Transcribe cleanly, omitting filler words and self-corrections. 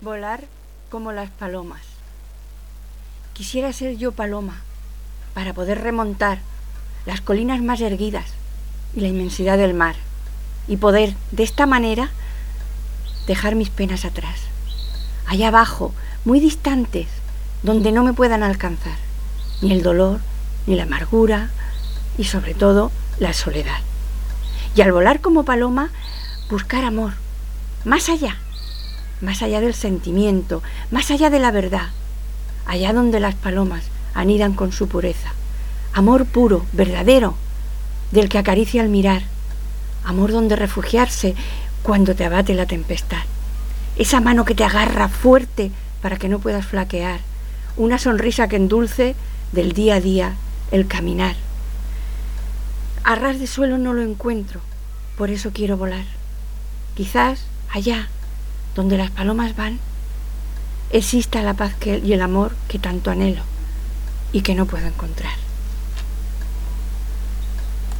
Volar como las palomas. Quisiera ser yo paloma para poder remontar las colinas más erguidas y la inmensidad del mar y poder de esta manera dejar mis penas atrás, allá abajo, muy distantes, donde no me puedan alcanzar ni el dolor, ni la amargura y sobre todo la soledad. Y al volar como paloma, buscar amor, más allá del sentimiento, más allá de la verdad, allá donde las palomas anidan con su pureza. Amor puro, verdadero, del que acaricia al mirar. Amor donde refugiarse cuando te abate la tempestad. Esa mano que te agarra fuerte para que no puedas flaquear. Una sonrisa que endulce del día a día el caminar. A ras de suelo no lo encuentro, por eso quiero volar. Quizás allá, donde las palomas van, exista la paz y el amor que tanto anhelo y que no puedo encontrar.